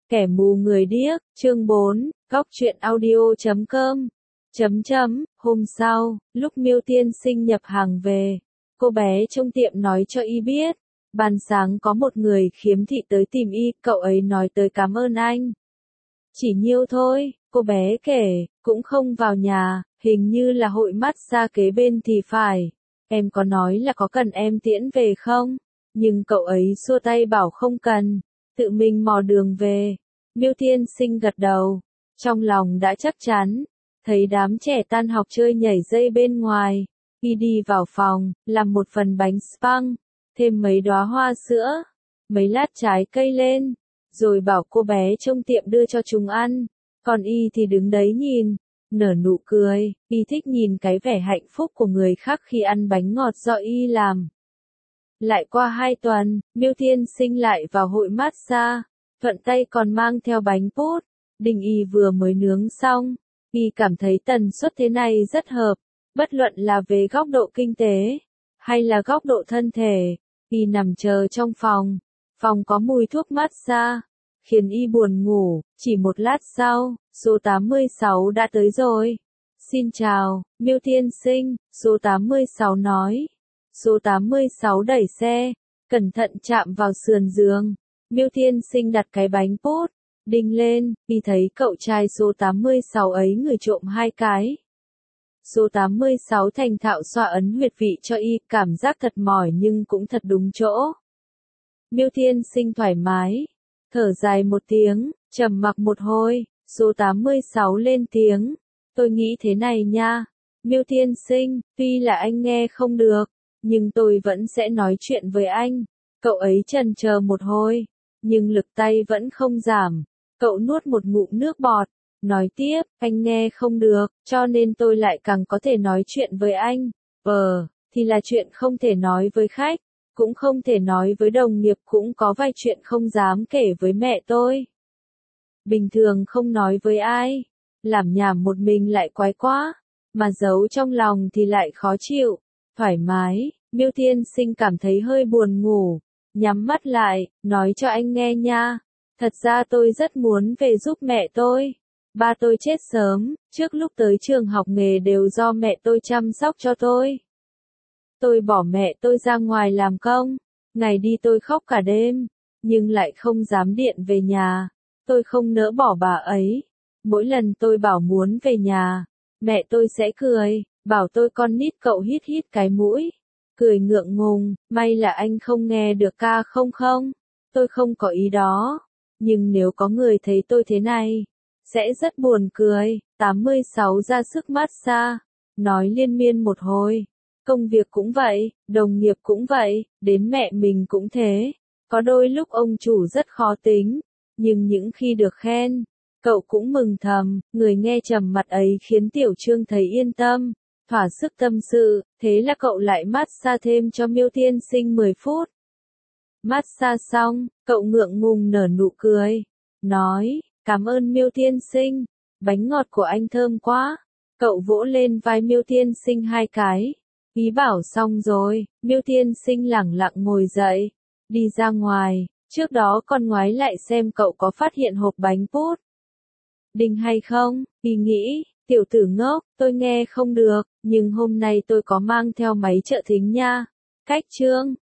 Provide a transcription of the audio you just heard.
Kẻ mù người điếc, chương 4, Góc truyện audio.com. Hôm sau, lúc Miêu Tiên Sinh nhập hàng về, cô bé trong tiệm nói cho y biết, ban sáng có một người khiếm thị tới tìm y, cậu ấy nói tới cảm ơn anh. Chỉ nhiêu thôi, cô bé kể, cũng không vào nhà, hình như là hội massage kế bên thì phải. Em có nói là có cần em tiễn về không? Nhưng cậu ấy xua tay bảo không cần, tự mình mò đường về. Miêu Tiên Sinh gật đầu, trong lòng đã chắc chắn, thấy đám trẻ tan học chơi nhảy dây bên ngoài, y đi vào phòng, làm một phần bánh spang, thêm mấy đóa hoa sữa, mấy lát trái cây lên, rồi bảo cô bé trong tiệm đưa cho chúng ăn, còn y thì đứng đấy nhìn, nở nụ cười, y thích nhìn cái vẻ hạnh phúc của người khác khi ăn bánh ngọt do y làm. Lại qua 2 tuần, Miêu Tiên Sinh lại vào hội massage, thuận tay còn mang theo bánh pút, đình y vừa mới nướng xong, y cảm thấy tần suất thế này rất hợp, bất luận là về góc độ kinh tế, hay là góc độ thân thể, y nằm chờ trong phòng có mùi thuốc massage, khiến y buồn ngủ, chỉ một lát sau, số 86 đã tới rồi. Xin chào, Miêu Tiên Sinh, số 86 nói. Số 86 đẩy xe, cẩn thận chạm vào sườn giường. Miêu Tiên Sinh đặt cái bánh pút, đinh lên, y thấy cậu trai số 86 ấy người trộm 2 cái. Số 86 thành thạo xoa ấn huyệt vị cho y, cảm giác thật mỏi nhưng cũng thật đúng chỗ. Miêu Tiên Sinh thoải mái, thở dài một tiếng, trầm mặc một hồi, số 86 lên tiếng, tôi nghĩ thế này nha. Miêu Tiên Sinh, tuy là anh nghe không được, nhưng tôi vẫn sẽ nói chuyện với anh. Cậu ấy chần chờ một hồi, nhưng lực tay vẫn không giảm. Cậu nuốt một ngụm nước bọt, nói tiếp, anh nghe không được, cho nên tôi lại càng có thể nói chuyện với anh. Thì là chuyện không thể nói với khách, cũng không thể nói với đồng nghiệp, cũng có vài chuyện không dám kể với mẹ tôi. Bình thường không nói với ai, làm nhảm một mình lại quái quá, mà giấu trong lòng thì lại khó chịu. Thoải mái, Miêu Tiên Sinh cảm thấy hơi buồn ngủ, nhắm mắt lại, nói cho anh nghe nha. Thật ra tôi rất muốn về giúp mẹ tôi. Ba tôi chết sớm, trước lúc tới trường học nghề đều do mẹ tôi chăm sóc cho tôi. Tôi bỏ mẹ tôi ra ngoài làm công, ngày đi tôi khóc cả đêm, nhưng lại không dám điện về nhà. Tôi không nỡ bỏ bà ấy. Mỗi lần tôi bảo muốn về nhà, mẹ tôi sẽ cười, bảo tôi con nít cậu hít hít cái mũi. Cười ngượng ngùng, may là anh không nghe được ca không. Tôi không có ý đó. Nhưng nếu có người thấy tôi thế này, sẽ rất buồn cười. 86 ra sức massage, nói liên miên một hồi. Công việc cũng vậy, đồng nghiệp cũng vậy, đến mẹ mình cũng thế. Có đôi lúc ông chủ rất khó tính, nhưng những khi được khen, cậu cũng mừng thầm. Người nghe trầm mặt ấy khiến Tiểu Trương thấy yên tâm, thỏa sức tâm sự, thế là cậu lại massage thêm cho Miêu Tiên Sinh 10 phút. Massage xong, cậu ngượng ngùng nở nụ cười, nói, cảm ơn Miêu Tiên Sinh, bánh ngọt của anh thơm quá. Cậu vỗ lên vai Miêu Tiên Sinh 2 cái, ý bảo xong rồi. Miêu Tiên Sinh lẳng lặng ngồi dậy, đi ra ngoài, trước đó còn ngoái lại xem cậu có phát hiện hộp bánh pút đinh hay không. Y nghĩ, tiểu tử ngốc, tôi nghe không được, nhưng hôm nay tôi có mang theo máy trợ thính nha. Cách chương